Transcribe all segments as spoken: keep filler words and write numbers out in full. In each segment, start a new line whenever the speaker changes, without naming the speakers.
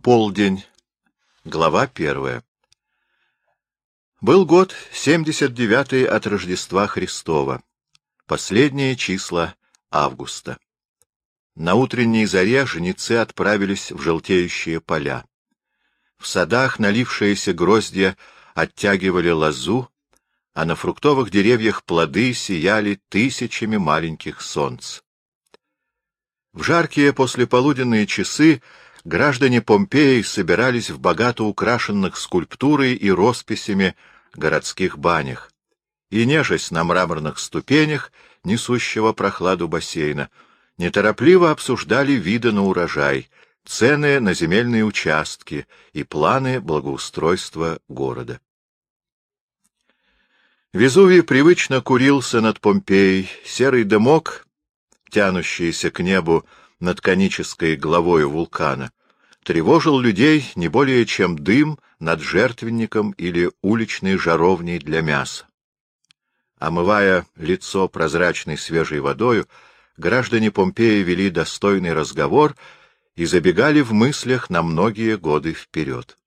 Полдень. Глава первая. Был год семьдесят девятый от Рождества Христова. Последние числа августа. На утренней заре жнецы отправились в желтеющие поля. В садах налившиеся гроздья оттягивали лозу, а на фруктовых деревьях плоды сияли тысячами маленьких солнц. В жаркие послеполуденные часы граждане Помпеи собирались в богато украшенных скульптурой и росписями городских банях, и, нежась на мраморных ступенях, несущего прохладу бассейна, неторопливо обсуждали виды на урожай, цены на земельные участки и планы благоустройства города. Везувий привычно курился над Помпеей, серый дымок, тянущийся к небу над конической главой вулкана, тревожил людей не более чем дым над жертвенником или уличной жаровней для мяса. Омывая лицо прозрачной свежей водою, граждане Помпеи вели достойный разговор и забегали в мыслях на многие годы вперед.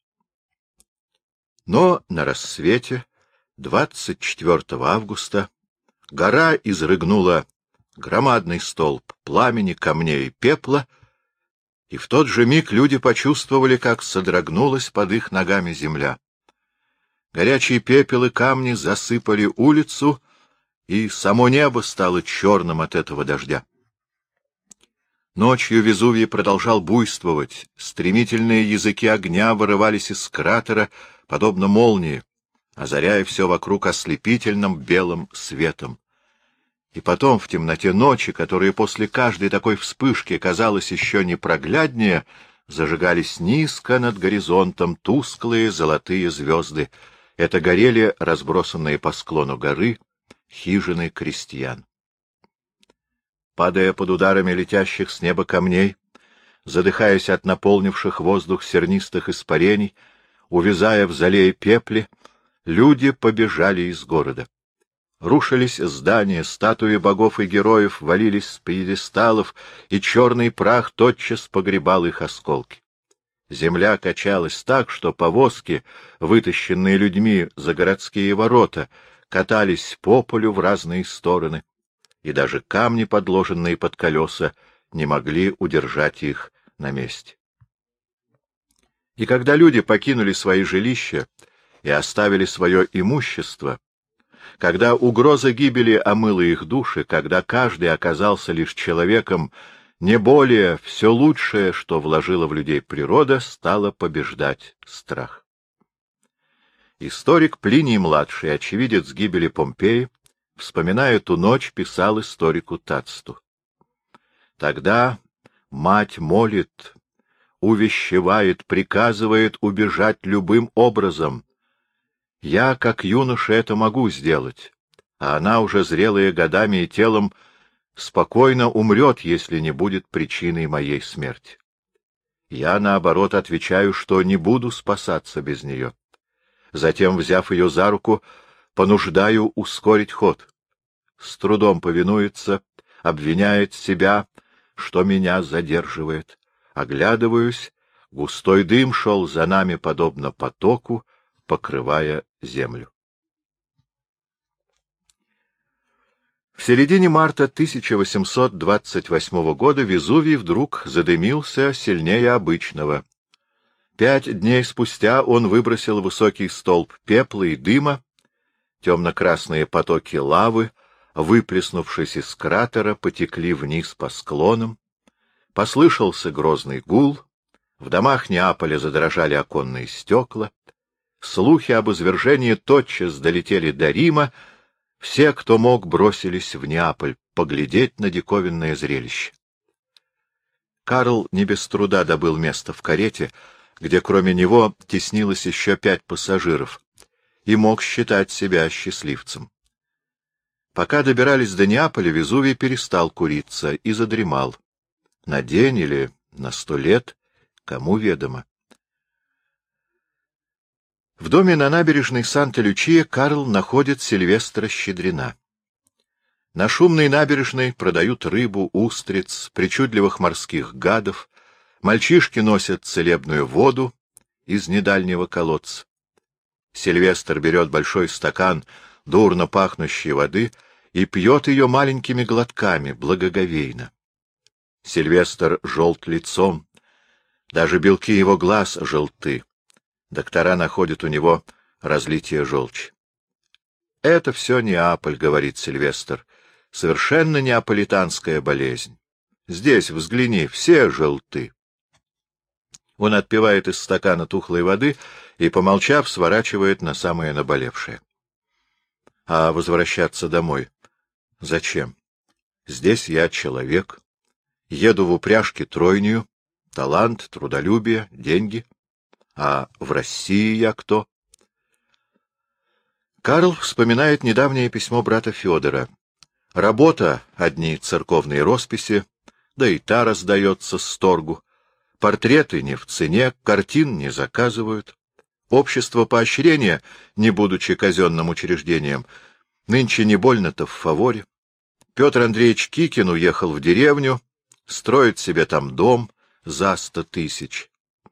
Но на рассвете, двадцать четвёртого августа, гора изрыгнула громадный столб пламени, камней и пепла, и в тот же миг люди почувствовали, как содрогнулась под их ногами земля. Горячие пепел и камни засыпали улицу, и само небо стало черным от этого дождя. Ночью Везувий продолжал буйствовать, стремительные языки огня вырывались из кратера, подобно молнии, озаряя все вокруг ослепительным белым светом. И потом, в темноте ночи, которая после каждой такой вспышки казалась еще непрогляднее, зажигались низко над горизонтом тусклые золотые звезды. Это горели разбросанные по склону горы хижины крестьян. Падая под ударами летящих с неба камней, задыхаясь от наполнивших воздух сернистых испарений, увязая в зале и пепле, люди побежали из города. Рушились здания, статуи богов и героев валились с пьедесталов, и черный прах тотчас погребал их осколки. Земля качалась так, что повозки, вытащенные людьми за городские ворота, катались по полю в разные стороны, и даже камни, подложенные под колеса, не могли удержать их на месте. И когда люди покинули свои жилища и оставили свое имущество, когда угроза гибели омыла их души, когда каждый оказался лишь человеком, не более, все лучшее, что вложила в людей природа, стало побеждать страх. Историк Плиний-младший, очевидец гибели Помпеи, вспоминая ту ночь, писал историку Тациту: «Тогда мать молит, увещевает, приказывает убежать любым образом. Я, как юноша, это могу сделать, а она, уже зрелая годами и телом, спокойно умрет, если не будет причиной моей смерти. Я, наоборот, отвечаю, что не буду спасаться без нее. Затем, взяв ее за руку, понуждаю ускорить ход. С трудом повинуется, обвиняет себя, что меня задерживает. Оглядываюсь, густой дым шел за нами, подобно потоку, покрывая землю». В середине марта тысяча восемьсот двадцать восьмого года Везувий вдруг задымился сильнее обычного. Пять дней спустя он выбросил высокий столб пепла и дыма, темно-красные потоки лавы, выплеснувшись из кратера, потекли вниз по склонам, послышался грозный гул, в домах Неаполя задрожали оконные стекла, слухи об извержении тотчас долетели до Рима, все, кто мог, бросились в Неаполь поглядеть на диковинное зрелище. Карл не без труда добыл место в карете, где кроме него теснилось еще пять пассажиров, и мог считать себя счастливцем. Пока добирались до Неаполя, Везувий перестал куриться и задремал. На день или на сто лет, кому ведомо. В доме на набережной Санта-Лючия Карл находит Сильвестра Щедрина. На шумной набережной продают рыбу, устриц, причудливых морских гадов, Мальчишки носят целебную воду из недальнего колодца. Сильвестр берет большой стакан дурно пахнущей воды и пьет ее маленькими глотками, благоговейно. Сильвестр желт лицом, даже белки его глаз желты. Доктора находят у него разлитие желчи. — Это все Неаполь, — говорит Сильвестр, — совершенно неаполитанская болезнь. Здесь, взгляни, все желты. Он отпивает из стакана тухлой воды и, помолчав, сворачивает на самое наболевшее. А возвращаться домой зачем? Здесь я человек. Еду в упряжке тройню, талант, трудолюбие, деньги. А в России я кто? Карл вспоминает недавнее письмо брата Федора. Работа — одни церковные росписи, да и та раздается с торгу. Портреты не в цене, картин не заказывают. Общество поощрения, не будучи казенным учреждением, нынче не больно-то в фаворе. Петр Андреевич Кикин уехал в деревню, строит себе там дом за сто тысяч.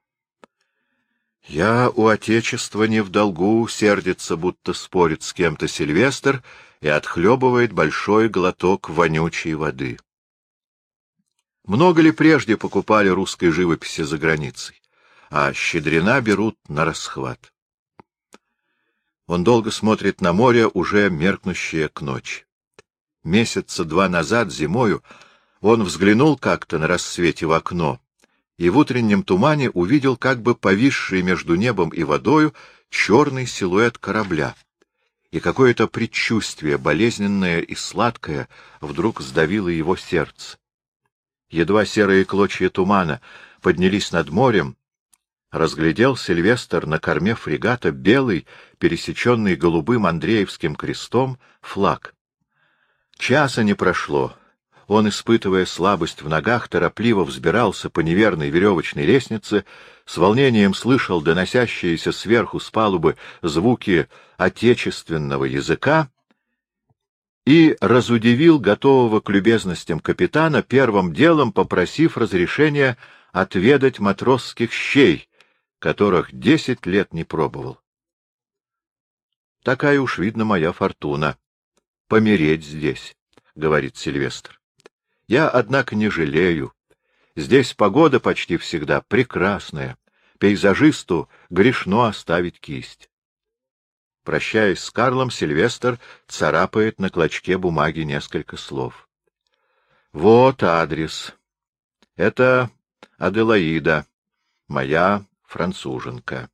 Я у отечества не в долгу, сердится, будто спорит с кем-то Сильвестр и отхлебывает большой глоток вонючей воды. Много ли прежде покупали русской живописи за границей, а Щедрина берут на расхват? Он долго смотрит на море, уже меркнущее к ночи. Месяца два назад, зимою, он взглянул как-то на рассвете в окно и в утреннем тумане увидел как бы повисший между небом и водою черный силуэт корабля, и какое-то предчувствие, болезненное и сладкое, вдруг сдавило его сердце. Едва серые клочья тумана поднялись над морем, разглядел Сильвестр на корме фрегата белый, пересеченный голубым Андреевским крестом, флаг. Часа не прошло. Он, испытывая слабость в ногах, торопливо взбирался по неверной веревочной лестнице, с волнением слышал доносящиеся сверху с палубы звуки отечественного языка и разудивил готового к любезностям капитана, первым делом попросив разрешения отведать матросских щей, которых десять лет не пробовал. Такая уж, видно, моя фортуна — помереть здесь, — говорит Сильвестр. Я, однако, не жалею. Здесь погода почти всегда прекрасная. Пейзажисту грешно оставить кисть. Прощаясь с Карлом, Сильвестр царапает на клочке бумаги несколько слов. Вот адрес. Это Аделаида, моя француженка.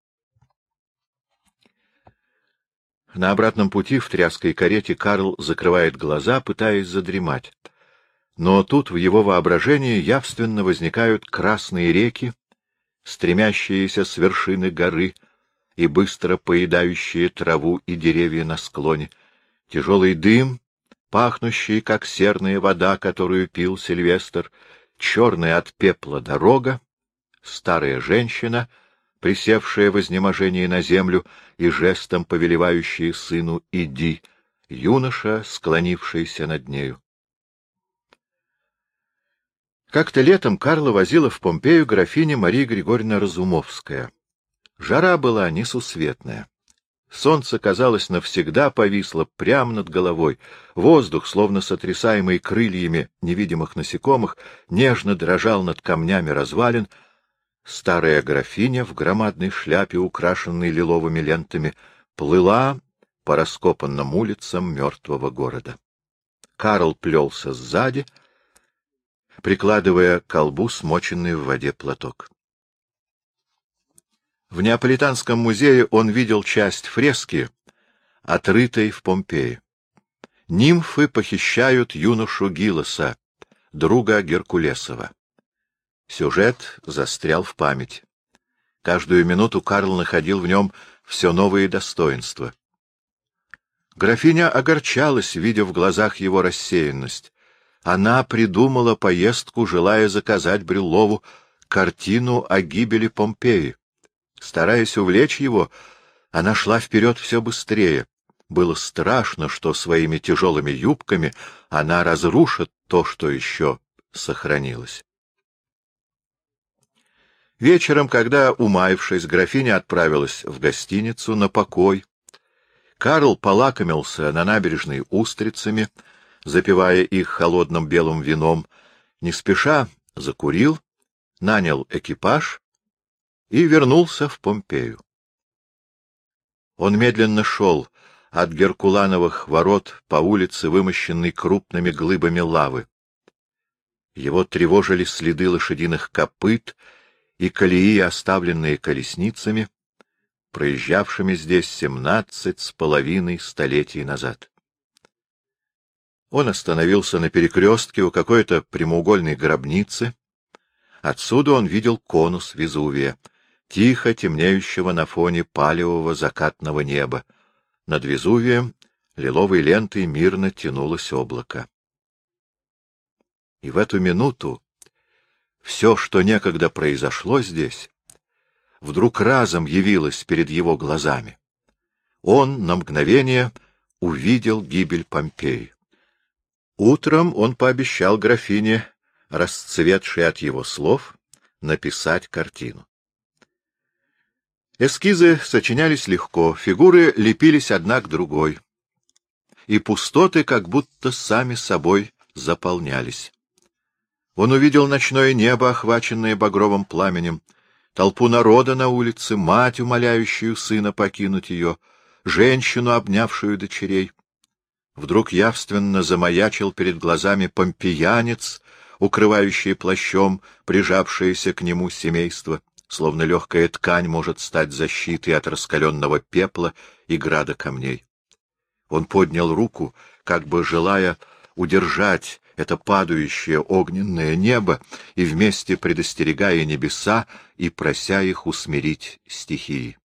На обратном пути в тряской карете Карл закрывает глаза, пытаясь задремать. Но тут в его воображении явственно возникают красные реки, стремящиеся с вершины горы и быстро поедающие траву и деревья на склоне, тяжелый дым, пахнущий, как серная вода, которую пил Сильвестр, черная от пепла дорога, старая женщина, присевшая в изнеможении на землю и жестом повелевающая сыну «иди», юноша, склонившийся над нею. Как-то летом Карла возила в Помпею графиня Мария Григорьевна Разумовская. Жара была несусветная. Солнце, казалось, навсегда повисло прямо над головой. Воздух, словно сотрясаемый крыльями невидимых насекомых, нежно дрожал над камнями развалин. Старая графиня в громадной шляпе, украшенной лиловыми лентами, плыла по раскопанным улицам мертвого города. Карл плелся сзади, прикладывая к колбу смоченный в воде платок. В Неаполитанском музее он видел часть фрески, отрытой в Помпее. Нимфы похищают юношу Гилоса, друга Геркулесова. Сюжет застрял в памяти. Каждую минуту Карл находил в нем все новые достоинства. Графиня огорчалась, видя в глазах его рассеянность. Она придумала поездку, желая заказать Брюллову картину о гибели Помпеи. Стараясь увлечь его, она шла вперед все быстрее. Было страшно, что своими тяжелыми юбками она разрушит то, что еще сохранилось. Вечером, когда, умаившись, графиня отправилась в гостиницу на покой, Карл полакомился на набережной устрицами, запивая их холодным белым вином, не спеша закурил, нанял экипаж и вернулся в Помпею. Он медленно шел от Геркулановых ворот по улице, вымощенной крупными глыбами лавы. Его тревожили следы лошадиных копыт и колеи, оставленные колесницами, проезжавшими здесь семнадцать с половиной столетий назад. Он остановился на перекрестке у какой-то прямоугольной гробницы. Отсюда он видел конус Везувия, тихо темнеющего на фоне палевого закатного неба. Над Везувием лиловой лентой мирно тянулось облако. И в эту минуту все, что некогда произошло здесь, вдруг разом явилось перед его глазами. Он на мгновение увидел гибель Помпеи. Утром он пообещал графине, расцветшей от его слов, написать картину. Эскизы сочинялись легко, фигуры лепились одна к другой, и пустоты как будто сами собой заполнялись. Он увидел ночное небо, охваченное багровым пламенем, толпу народа на улице, мать, умоляющую сына покинуть ее, женщину, обнявшую дочерей. Вдруг явственно замаячил перед глазами помпеянец, укрывающий плащом прижавшееся к нему семейство, словно легкая ткань может стать защитой от раскаленного пепла и града камней. Он поднял руку, как бы желая удержать это падающее огненное небо и вместе предостерегая небеса и прося их усмирить стихии.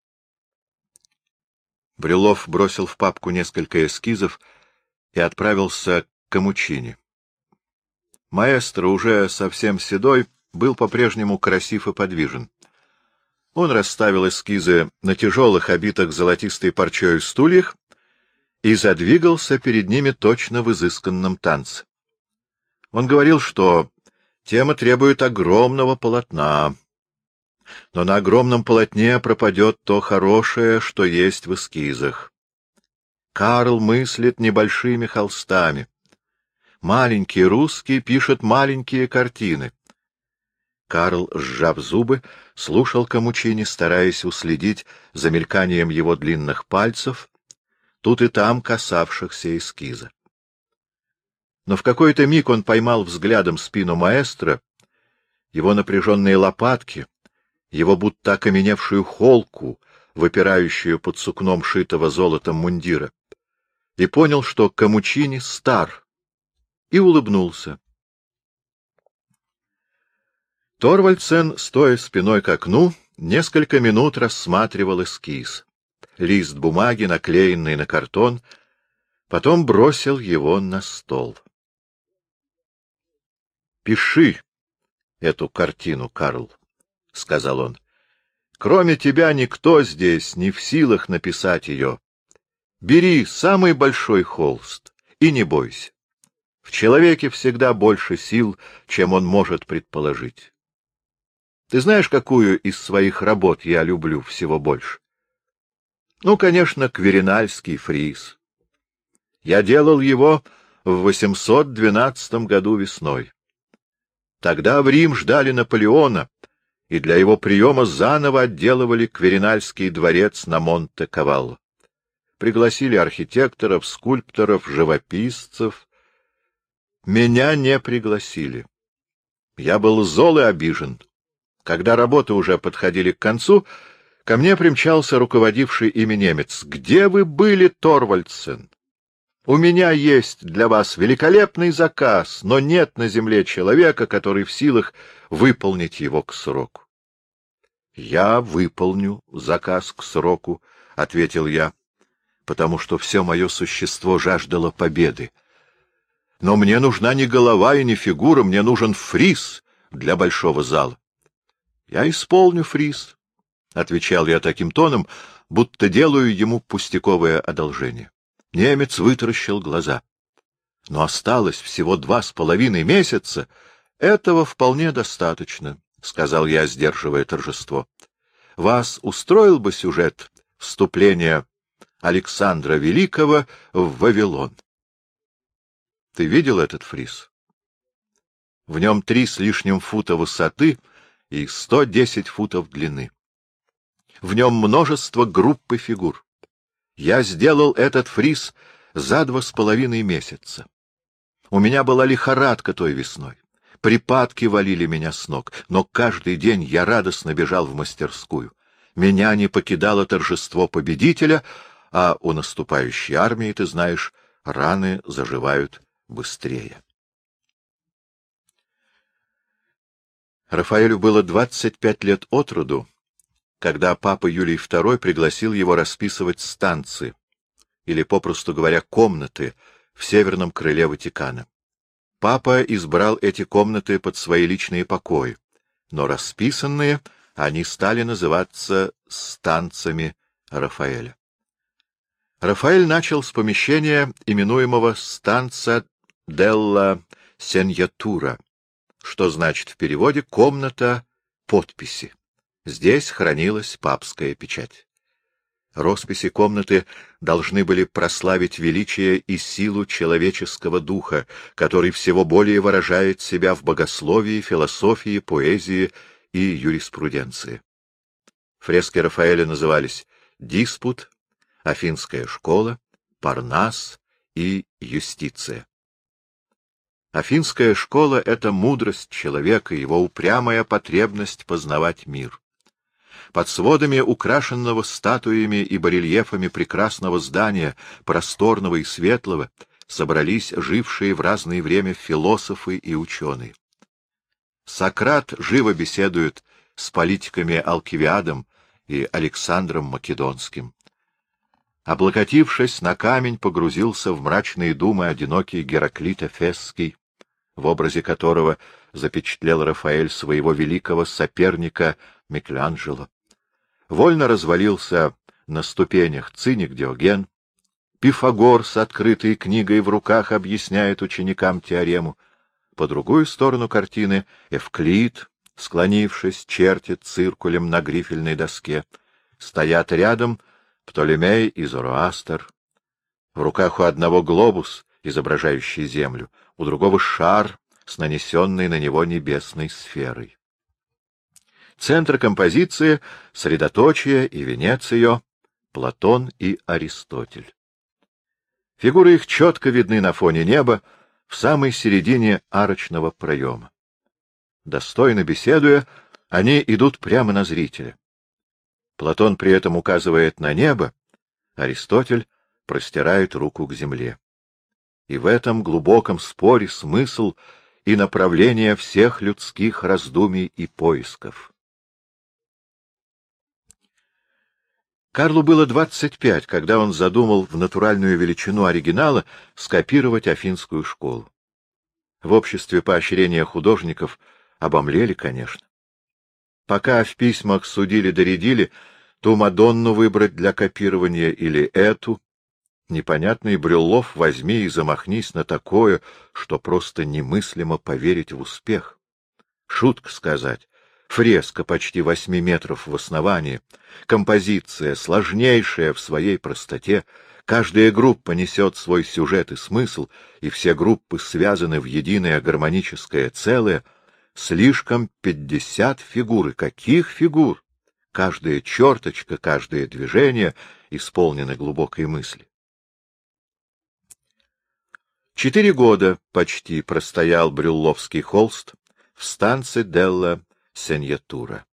Брюлов бросил в папку несколько эскизов и отправился к Камучини. Маэстро, уже совсем седой, был по-прежнему красив и подвижен. Он расставил эскизы на тяжелых, обитых золотистой парчою стульях и задвигался перед ними точно в изысканном танце. Он говорил, что тема требует огромного полотна, но на огромном полотне пропадет то хорошее, что есть в эскизах. Карл мыслит небольшими холстами. Маленький русский пишет маленькие картины. Карл, сжав зубы, слушал Камучини, стараясь уследить за мельканием его длинных пальцев, тут и там касавшихся эскиза. Но в какой-то миг он поймал взглядом спину маэстро, его напряженные лопатки, его будто окаменевшую холку, выпирающую под сукном шитого золотом мундира, и понял, что Камучини стар, и улыбнулся. Торвальдсен, стоя спиной к окну, несколько минут рассматривал эскиз, лист бумаги, наклеенный на картон, потом бросил его на стол. — Пиши эту картину, Карл, — сказал он. — Кроме тебя никто здесь не в силах написать ее. Бери самый большой холст и не бойся. В человеке всегда больше сил, чем он может предположить. Ты знаешь, какую из своих работ я люблю всего больше? Ну, конечно, Кверинальский фриз. Я делал его в восемьсот двенадцатом году весной. Тогда в Рим ждали Наполеона, и для его приема заново отделывали Кверинальский дворец на Монте-Кавалло. Пригласили архитекторов, скульпторов, живописцев. Меня не пригласили. Я был зол и обижен. Когда работы уже подходили к концу, ко мне примчался руководивший ими немец. — Где вы были, Торвальдсен? У меня есть для вас великолепный заказ, но нет на земле человека, который в силах выполнить его к сроку. — Я выполню заказ к сроку, — ответил я, потому что все мое существо жаждало победы. Но мне нужна не голова и не фигура, мне нужен фриз для большого зала. — Я исполню фриз, — отвечал я таким тоном, будто делаю ему пустяковое одолжение. Немец вытаращил глаза. Но осталось всего два с половиной месяца. Этого вполне достаточно. сказал я, сдерживая торжество. — Вас устроил бы сюжет вступления Александра Великого в Вавилон? Ты видел этот фриз? В нем три с лишним фута высоты и сто десять футов длины. В нем множество групп и фигур. Я сделал этот фриз за два с половиной месяца. У меня была лихорадка той весной. Припадки валили меня с ног, но каждый день я радостно бежал в мастерскую. Меня не покидало торжество победителя, а у наступающей армии, ты знаешь, раны заживают быстрее. Рафаэлю было двадцать пять лет от роду, когда папа Юлий второй пригласил его расписывать станции, или, попросту говоря, комнаты в северном крыле Ватикана. Папа избрал эти комнаты под свои личные покои, но расписанные они стали называться станциями Рафаэля. Рафаэль начал с помещения, именуемого станция делла Сеньятура, что значит в переводе «комната подписи». Здесь хранилась папская печать. Росписи комнаты должны были прославить величие и силу человеческого духа, который всего более выражает себя в богословии, философии, поэзии и юриспруденции. Фрески Рафаэля назывались «Диспут», «Афинская школа», «Парнас» и «Юстиция». Афинская школа — это мудрость человека, его упрямая потребность познавать мир. Под сводами украшенного статуями и барельефами прекрасного здания, просторного и светлого, собрались жившие в разное время философы и ученые. Сократ живо беседует с политиками Алкивиадом и Александром Македонским. Облокотившись на камень, погрузился в мрачные думы одинокий Гераклит Эфесский, в образе которого запечатлел Рафаэль своего великого соперника Микеланджело. Вольно развалился на ступенях циник Диоген. Пифагор с открытой книгой в руках объясняет ученикам теорему. По другую сторону картины Эвклид, склонившись, чертит циркулем на грифельной доске. Стоят рядом Птолемей и Зороастр. В руках у одного глобус, изображающий Землю, у другого шар с нанесенной на него небесной сферой. Центр композиции, средоточие и венец ее — Платон и Аристотель. Фигуры их четко видны на фоне неба, в самой середине арочного проема. Достойно беседуя, они идут прямо на зрителя. Платон при этом указывает на небо, Аристотель простирает руку к земле. И в этом глубоком споре смысл и направление всех людских раздумий и поисков. Карлу было двадцать пять, когда он задумал в натуральную величину оригинала скопировать Афинскую школу. В обществе поощрения художников обомлели, конечно. Пока в письмах судили-доредили, ту Мадонну выбрать для копирования или эту, непонятный Брюллов возьми и замахнись на такое, что просто немыслимо поверить в успех. Шутка сказать. Фреска почти восьми метров в основании, композиция сложнейшая в своей простоте, каждая группа несет свой сюжет и смысл, и все группы связаны в единое гармоническое целое. Слишком пятьдесят фигур. И каких фигур? Каждая черточка, каждое движение исполнены глубокой мысли. Четыре года почти простоял брюлловский холст в станции делла Сеньятура.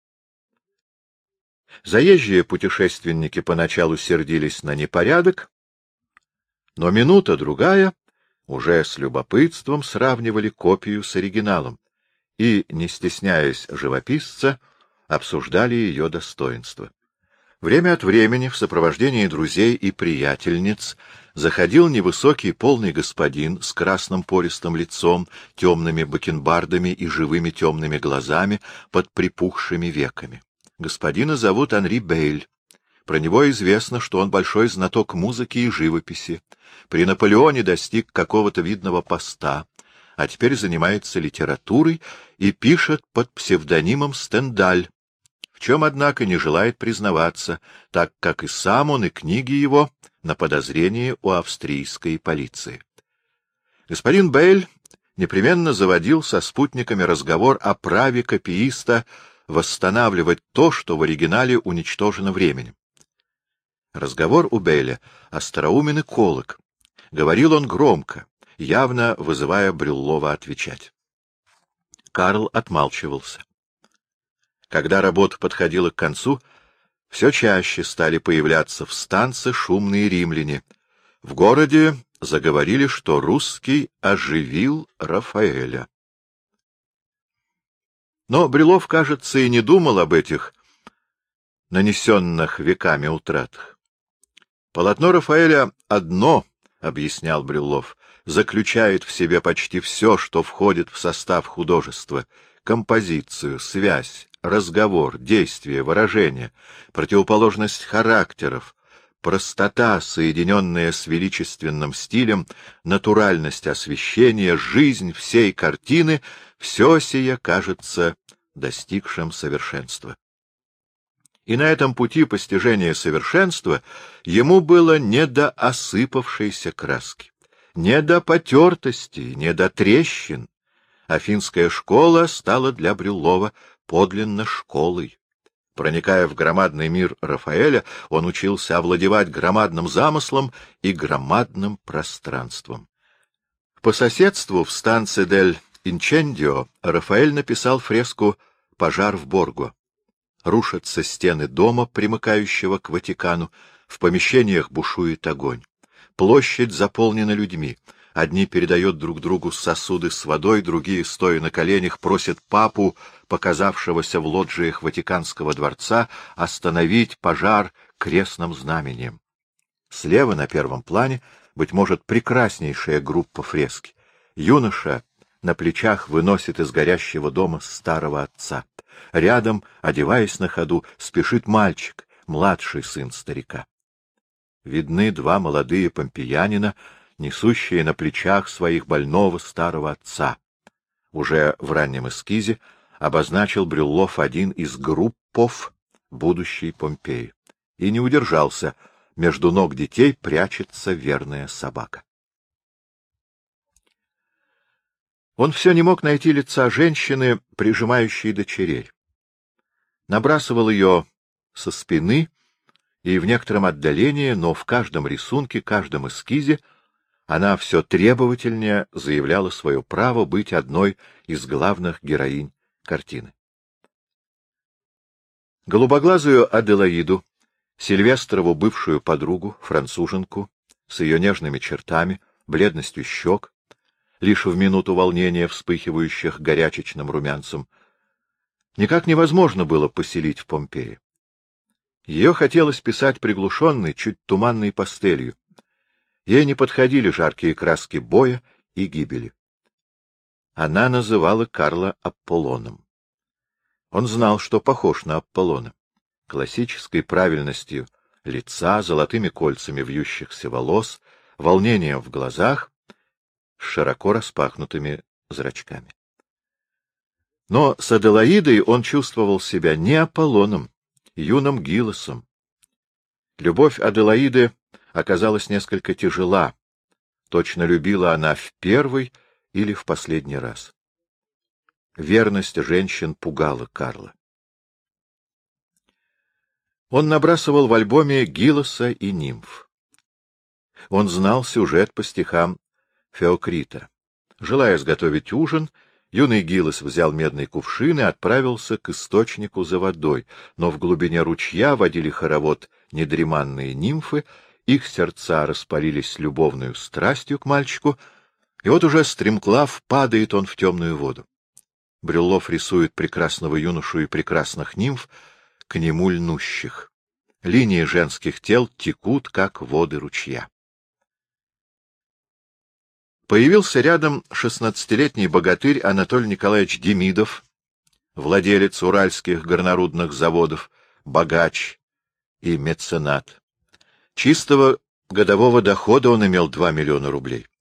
Заезжие путешественники поначалу сердились на непорядок, но минута-другая уже с любопытством сравнивали копию с оригиналом и, не стесняясь живописца, обсуждали ее достоинства. Время от времени в сопровождении друзей и приятельниц заходил невысокий полный господин с красным пористым лицом, темными бакенбардами и живыми темными глазами под припухшими веками. Господина зовут Анри Бейль. Про него известно, что он большой знаток музыки и живописи. При Наполеоне достиг какого-то видного поста, а теперь занимается литературой и пишет под псевдонимом Стендаль, в чем, однако, не желает признаваться, так как и сам он, и книги его на подозрении у австрийской полиции. Господин Бейль непременно заводил со спутниками разговор о праве копииста восстанавливать то, что в оригинале уничтожено временем. Разговор у Бейля остроумен и колок. Говорил он громко, явно вызывая Брюллова отвечать. Карл отмалчивался. Когда работа подходила к концу, все чаще стали появляться в станции шумные римляне. В городе заговорили, что русский оживил Рафаэля. Но Брюллов, кажется, и не думал об этих нанесенных веками утратах. Полотно Рафаэля одно, — объяснял Брюллов, — заключает в себе почти все, что входит в состав художества — композицию, связь, разговор, действие, выражение, противоположность характеров, простота, соединенная с величественным стилем, натуральность освещения, жизнь всей картины — все сие кажется достигшим совершенства. И на этом пути постижения совершенства ему было не до осыпавшейся краски, не до потертости, не до трещин. Афинская школа стала для Брюллова подлинно школой. Проникая в громадный мир Рафаэля, он учился овладевать громадным замыслом и громадным пространством. По соседству в станции дель Инчендио Рафаэль написал фреску «Пожар в Борго». Рушатся стены дома, примыкающего к Ватикану, в помещениях бушует огонь. Площадь заполнена людьми. Одни передают друг другу сосуды с водой, другие, стоя на коленях, просят папу, показавшегося в лоджиях Ватиканского дворца, остановить пожар крестным знамением. Слева на первом плане, быть может, прекраснейшая группа фрески. Юноша на плечах выносит из горящего дома старого отца. Рядом, одеваясь на ходу, спешит мальчик, младший сын старика. Видны два молодые помпеянина, несущие на плечах своих больного старого отца. Уже в раннем эскизе обозначил Брюллов один из группов будущей Помпеи. И не удержался, между ног детей прячется верная собака. Он все не мог найти лица женщины, прижимающей дочерей. Набрасывал ее со спины и в некотором отдалении, но в каждом рисунке, каждом эскизе она все требовательнее заявляла свое право быть одной из главных героинь картины. Голубоглазую Аделаиду, Сильвестрову бывшую подругу, француженку, с ее нежными чертами, бледностью щек, лишь в минуту волнения, вспыхивающих горячечным румянцем, никак невозможно было поселить в Помпеи. Ее хотелось писать приглушенной, чуть туманной пастелью. Ей не подходили жаркие краски боя и гибели. Она называла Карла Аполлоном. Он знал, что похож на Аполлона. Классической правильностью лица, золотыми кольцами вьющихся волос, волнением в глазах, с широко распахнутыми зрачками. Но с Аделаидой он чувствовал себя не Аполлоном, юным Гиллосом. Любовь Аделаиды оказалась несколько тяжела. Точно любила она в первый или в последний раз. Верность женщин пугала Карла. Он набрасывал в альбоме Гиллоса и нимф. Он знал сюжет по стихам Феокрита. Желая сготовить ужин, юный Гиллос взял медный кувшин и отправился к источнику за водой, но в глубине ручья водили хоровод недреманные нимфы, их сердца распалились любовную страстью к мальчику, и вот уже стремглав падает он в темную воду. Брюллов рисует прекрасного юношу и прекрасных нимф, к нему льнущих. Линии женских тел текут, как воды ручья. Появился рядом шестнадцатилетний богатырь Анатолий Николаевич Демидов, владелец уральских горнорудных заводов, богач и меценат. Чистого годового дохода он имел два миллиона рублей.